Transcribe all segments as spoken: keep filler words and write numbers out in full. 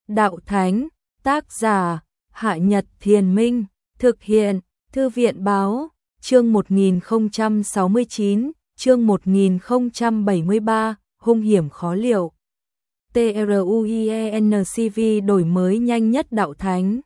Đạo Thánh, tác giả, Hạ Nhật Thiền Minh, thực hiện, Thư viện Báo, chương một nghìn không trăm sáu mươi chín, chương một nghìn không trăm bảy mươi ba, hung hiểm khó liệu. TRUIENCV đổi mới nhanh nhất Đạo Thánh.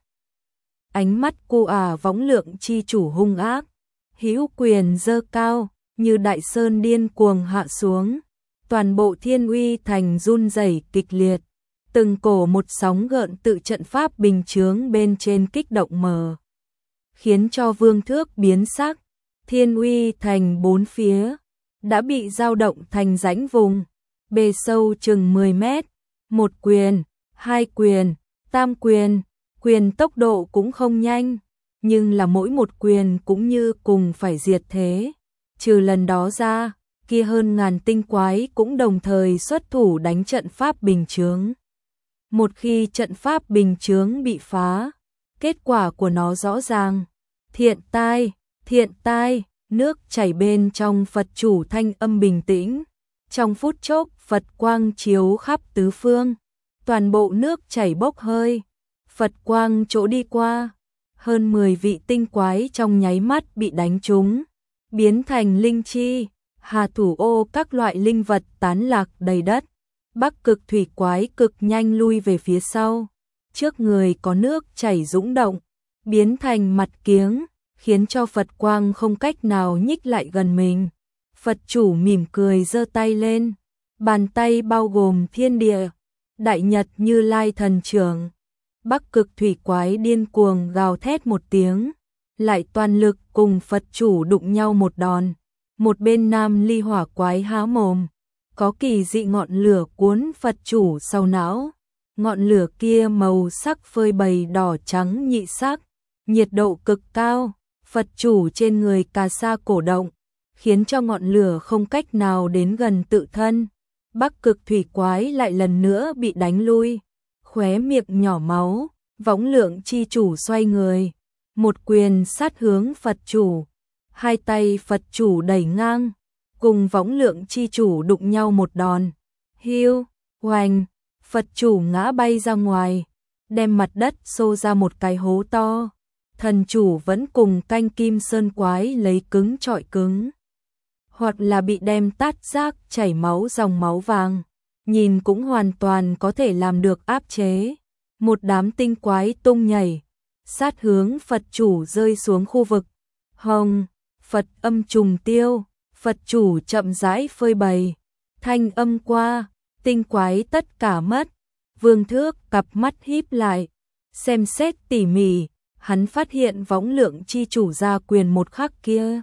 Ánh mắt cu ả võng lượng chi chủ hung ác, hữu quyền dơ cao, như đại sơn điên cuồng hạ xuống. Toàn bộ Thiên Uy Thành run rẩy kịch liệt, từng cổ một sóng gợn tự trận pháp bình chướng bên trên kích động mờ, khiến cho Vương Thước biến sắc. Thiên Uy Thành bốn phía đã bị dao động thành rãnh vùng, bề sâu chừng mười mét, một quyền, hai quyền, tam quyền, quyền tốc độ cũng không nhanh, nhưng là mỗi một quyền cũng như cùng phải diệt thế. Trừ lần đó ra, kia hơn ngàn tinh quái cũng đồng thời xuất thủ đánh trận pháp bình chướng. Một khi trận pháp bình chướng bị phá, kết quả của nó rõ ràng. Thiện tai, thiện tai, nước chảy bên trong Phật chủ thanh âm bình tĩnh. Trong phút chốc Phật quang chiếu khắp tứ phương, toàn bộ nước chảy bốc hơi. Phật quang chỗ đi qua, hơn mười vị tinh quái trong nháy mắt bị đánh trúng, biến thành linh chi, hà thủ ô các loại linh vật tán lạc đầy đất. Bắc cực thủy quái cực nhanh lui về phía sau, trước người có nước chảy dũng động, biến thành mặt kiếng, khiến cho Phật quang không cách nào nhích lại gần mình. Phật chủ mỉm cười giơ tay lên, bàn tay bao gồm thiên địa, đại nhật Như Lai thần trưởng. Bắc cực thủy quái điên cuồng gào thét một tiếng, lại toàn lực cùng Phật chủ đụng nhau một đòn. Một bên nam ly hỏa quái há mồm, có kỳ dị ngọn lửa cuốn Phật chủ sau não. Ngọn lửa kia màu sắc phơi bày đỏ trắng nhị sắc, nhiệt độ cực cao. Phật chủ trên người cà sa cổ động, khiến cho ngọn lửa không cách nào đến gần tự thân. Bắc cực thủy quái lại lần nữa bị đánh lui, khóe miệng nhỏ máu. Võng lượng chi chủ xoay người, một quyền sát hướng Phật chủ, hai tay Phật chủ đẩy ngang, cùng võng lượng chi chủ đụng nhau một đòn. Hiu, hoành, Phật chủ ngã bay ra ngoài, đem mặt đất xô ra một cái hố to. Thần chủ vẫn cùng canh kim sơn quái lấy cứng trọi cứng, hoặc là bị đem tát rác chảy máu dòng máu vàng, nhìn cũng hoàn toàn có thể làm được áp chế. Một đám tinh quái tung nhảy, sát hướng Phật chủ rơi xuống khu vực. Hồng, Phật âm trùng tiêu, Phật chủ chậm rãi phơi bày, thanh âm qua, tinh quái tất cả mất. Vương Thước cặp mắt híp lại, xem xét tỉ mỉ, hắn phát hiện võng lượng chi chủ ra quyền một khắc kia,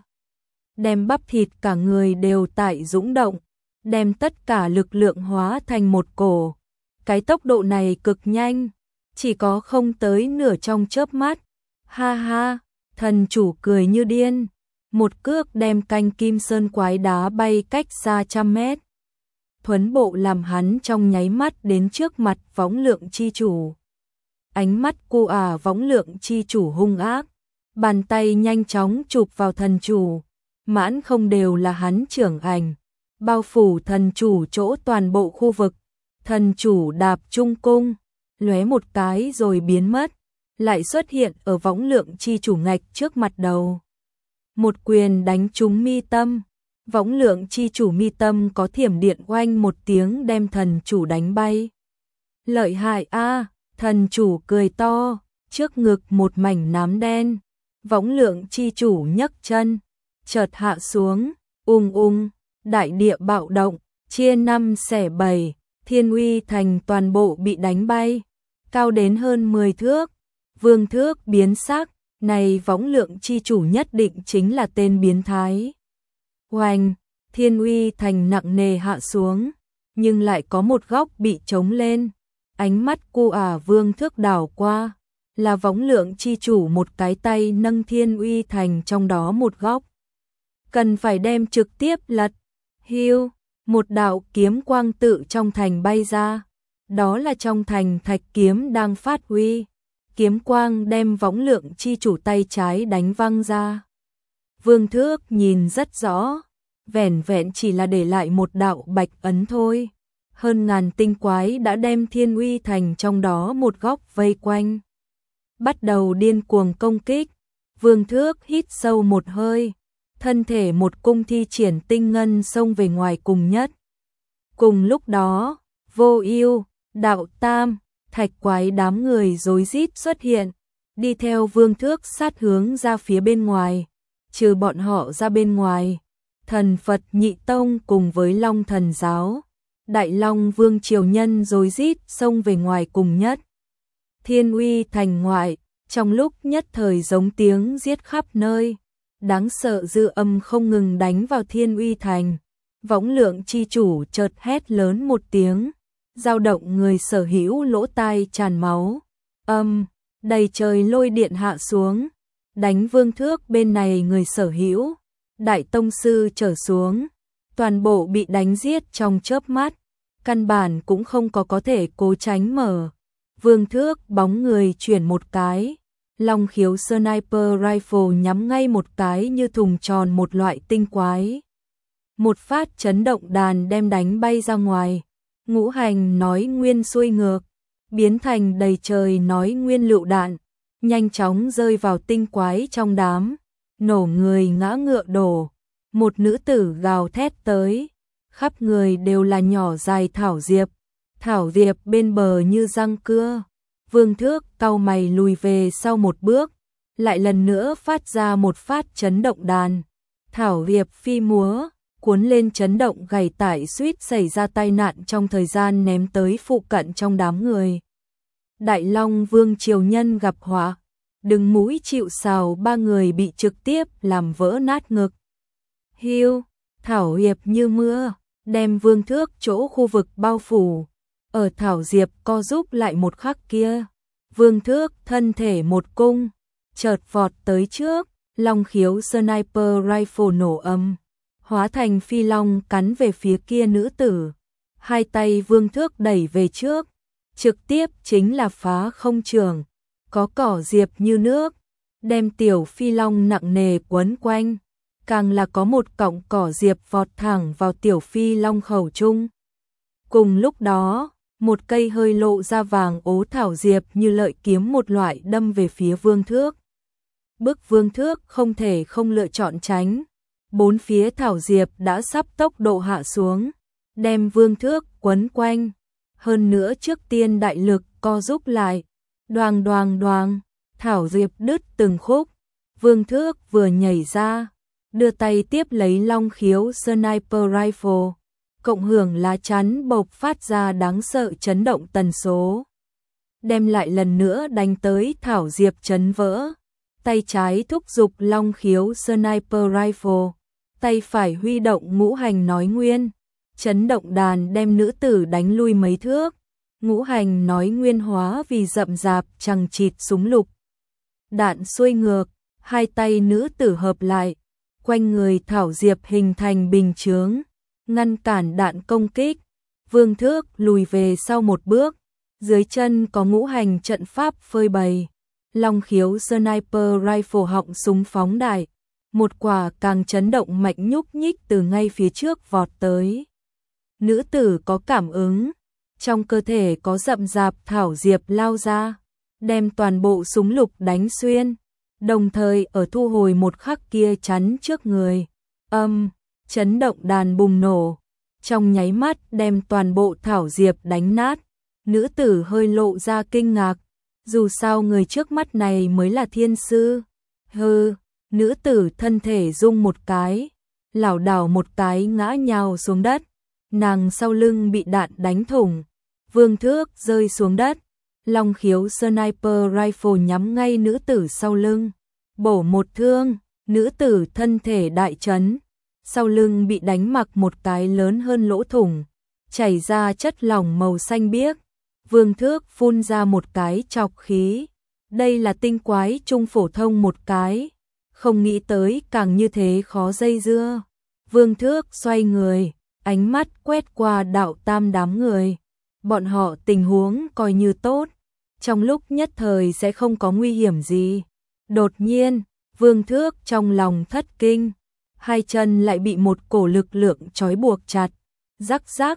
đem bắp thịt cả người đều tại dũng động, đem tất cả lực lượng hóa thành một cổ. Cái tốc độ này cực nhanh, chỉ có không tới nửa trong chớp mắt. Ha ha, thần chủ cười như điên, một cước đem canh kim sơn quái đá bay cách xa trăm mét. Thuấn bộ làm hắn trong nháy mắt đến trước mặt võng lượng chi chủ. Ánh mắt cu ả võng lượng chi chủ hung ác, bàn tay nhanh chóng chụp vào thần chủ, mãn không đều là hắn trưởng ảnh, bao phủ thần chủ chỗ toàn bộ khu vực. Thần chủ đạp trung cung, lóe một cái rồi biến mất, lại xuất hiện ở võng lượng chi chủ ngạch trước mặt đầu. Một quyền đánh trúng mi tâm, võng lượng chi chủ mi tâm có thiểm điện oanh một tiếng đem thần chủ đánh bay. Lợi hại a, thần chủ cười to, trước ngực một mảnh nám đen. Võng lượng chi chủ nhấc chân, chợt hạ xuống, ung ung, đại địa bạo động, chia năm xẻ bảy. Thiên Uy Thành toàn bộ bị đánh bay, cao đến hơn mười thước. Vương Thước biến sắc, này võng lượng chi chủ nhất định chính là tên biến thái. Oanh, Thiên Uy Thành nặng nề hạ xuống, nhưng lại có một góc bị trống lên. Ánh mắt cu ả Vương Thước đảo qua, là võng lượng chi chủ một cái tay nâng Thiên Uy Thành trong đó một góc. Cần phải đem trực tiếp lật. Hiu, một đạo kiếm quang tự trong thành bay ra, đó là trong thành thạch kiếm đang phát huy. Kiếm quang đem võng lượng chi chủ tay trái đánh văng ra. Vương Thước nhìn rất rõ, vẻn vẹn chỉ là để lại một đạo bạch ấn thôi. hơn ngàn tinh quái đã đem Thiên Uy Thành trong đó một góc vây quanh. Bắt đầu điên cuồng công kích, Vương Thước hít sâu một hơi, thân thể một cung thi triển tinh ngân xông về ngoài cùng nhất. Cùng lúc đó, Vô Ưu, Đạo Tam, Thạch Quái đám người rối rít xuất hiện, đi theo Vương Thước sát hướng ra phía bên ngoài. Trừ bọn họ ra bên ngoài, Thần Phật Nhị Tông cùng với Long Thần Giáo, Đại Long Vương triều nhân rối rít xông về ngoài cùng nhất. Thiên Uy Thành ngoại, trong lúc nhất thời giống tiếng giết khắp nơi, đáng sợ dư âm không ngừng đánh vào Thiên Uy Thành. Võng Lượng chi chủ chợt hét lớn một tiếng, dao động người sở hữu lỗ tai tràn máu. Âm, đầy trời lôi điện hạ xuống, đánh Vương Thước bên này người sở hữu, đại tông sư trở xuống, toàn bộ bị đánh giết trong chớp mắt, căn bản cũng không có có thể cố tránh mở. Vương Thước bóng người chuyển một cái, Long Khiếu Sniper Rifle nhắm ngay một cái như thùng tròn một loại tinh quái. Một phát chấn động đàn đem đánh bay ra ngoài, ngũ hành nói nguyên xuôi ngược, biến thành đầy trời nói nguyên lựu đạn, nhanh chóng rơi vào tinh quái trong đám, nổ người ngã ngựa đổ. Một nữ tử gào thét tới, khắp người đều là nhỏ dài thảo diệp, thảo diệp bên bờ như răng cưa. Vương Thước cau mày lùi về sau một bước, lại lần nữa phát ra một phát chấn động đàn, thảo diệp phi múa, cuốn lên chấn động gầy tải suýt xảy ra tai nạn trong thời gian ném tới phụ cận trong đám người. Đại Long Vương triều nhân gặp họa, đừng mũi chịu sào, ba người bị trực tiếp làm vỡ nát ngực. Hiu, thảo diệp như mưa, đem Vương Thước chỗ khu vực bao phủ. Ở thảo diệp co giúp lại một khắc kia, Vương Thước thân thể một cung, chợt vọt tới trước, Long Khiếu Sniper Rifle nổ âm, hóa thành phi long cắn về phía kia nữ tử. Hai tay Vương Thước đẩy về trước, trực tiếp chính là phá không trường, có cỏ diệp như nước, đem tiểu phi long nặng nề quấn quanh, càng là có một cọng cỏ diệp vọt thẳng vào tiểu phi long khẩu trung. Cùng lúc đó, một cây hơi lộ ra vàng ố thảo diệp như lợi kiếm một loại đâm về phía Vương Thước. Bức Vương Thước không thể không lựa chọn tránh, bốn phía thảo diệp đã sắp tốc độ hạ xuống, đem Vương Thước quấn quanh. Hơn nữa trước tiên đại lực co giúp lại, đoàng đoàng đoàng, thảo diệp đứt từng khúc. Vương Thước vừa nhảy ra, đưa tay tiếp lấy Long Khiếu Sniper Rifle, cộng hưởng lá chắn bộc phát ra đáng sợ chấn động tần số, đem lại lần nữa đánh tới thảo diệp chấn vỡ. Tay trái thúc giục Long Khiếu Sniper Rifle, tay phải huy động ngũ hành nói nguyên, chấn động đàn đem nữ tử đánh lui mấy thước. Ngũ hành nói nguyên hóa vì rậm rạp chằng chịt súng lục, đạn xuôi ngược, hai tay nữ tử hợp lại, quanh người thảo diệp hình thành bình chướng, ngăn cản đạn công kích. Vương Thước lùi về sau một bước, dưới chân có ngũ hành trận pháp phơi bày. Long Khiếu Sniper Rifle họng súng phóng đại, một quả càng chấn động mạnh nhúc nhích từ ngay phía trước vọt tới. Nữ tử có cảm ứng, trong cơ thể có rậm rạp thảo diệp lao ra, đem toàn bộ súng lục đánh xuyên, đồng thời ở thu hồi một khắc kia chắn trước người. Âm, chấn động đàn bùng nổ, trong nháy mắt đem toàn bộ thảo diệp đánh nát. Nữ tử hơi lộ ra kinh ngạc, dù sao người trước mắt này mới là thiên sư. Hừ, nữ tử thân thể rung một cái, lảo đảo một cái ngã nhào xuống đất, nàng sau lưng bị đạn đánh thủng. Vương Thước rơi xuống đất, Long Khiếu Sniper Rifle nhắm ngay nữ tử sau lưng, bổ một thương, nữ tử thân thể đại chấn, sau lưng bị đánh mặc một cái lớn hơn lỗ thủng, chảy ra chất lỏng màu xanh biếc. Vương Thước phun ra một cái chọc khí, đây là tinh quái trung phổ thông một cái, không nghĩ tới càng như thế khó dây dưa. Vương Thước xoay người, ánh mắt quét qua Đạo Tam đám người, bọn họ tình huống coi như tốt, trong lúc nhất thời sẽ không có nguy hiểm gì. Đột nhiên, Vương Thước trong lòng thất kinh, hai chân lại bị một cổ lực lượng trói buộc chặt, rắc rắc,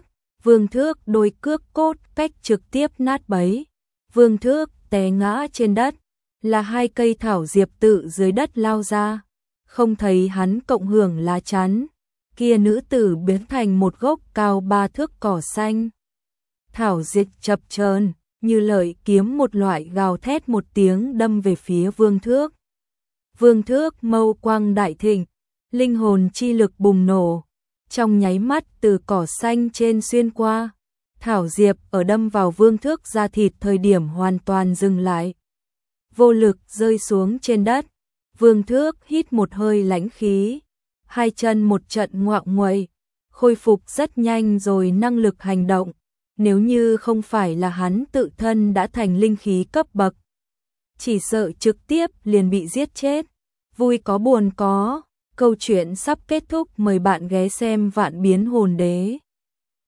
Vương Thước đôi cước cốt cách trực tiếp nát bấy. Vương Thước té ngã trên đất, là hai cây thảo diệp tự dưới đất lao ra. Không thấy hắn cộng hưởng lá chắn, kia nữ tử biến thành một gốc cao ba thước cỏ xanh. Thảo diệp chập chờn như lợi kiếm, một loại gào thét một tiếng đâm về phía Vương Thước. Vương Thước mâu quang đại thịnh, linh hồn chi lực bùng nổ, trong nháy mắt từ cỏ xanh trên xuyên qua. Thảo diệp ở đâm vào Vương Thước da thịt thời điểm hoàn toàn dừng lại, vô lực rơi xuống trên đất. Vương Thước hít một hơi lãnh khí, hai chân một trận ngoạng nguậy, khôi phục rất nhanh rồi năng lực hành động. Nếu như không phải là hắn tự thân đã thành linh khí cấp bậc, chỉ sợ trực tiếp liền bị giết chết. Vui có buồn có, câu chuyện sắp kết thúc, mời bạn ghé xem Vạn Biến Hồn Đế.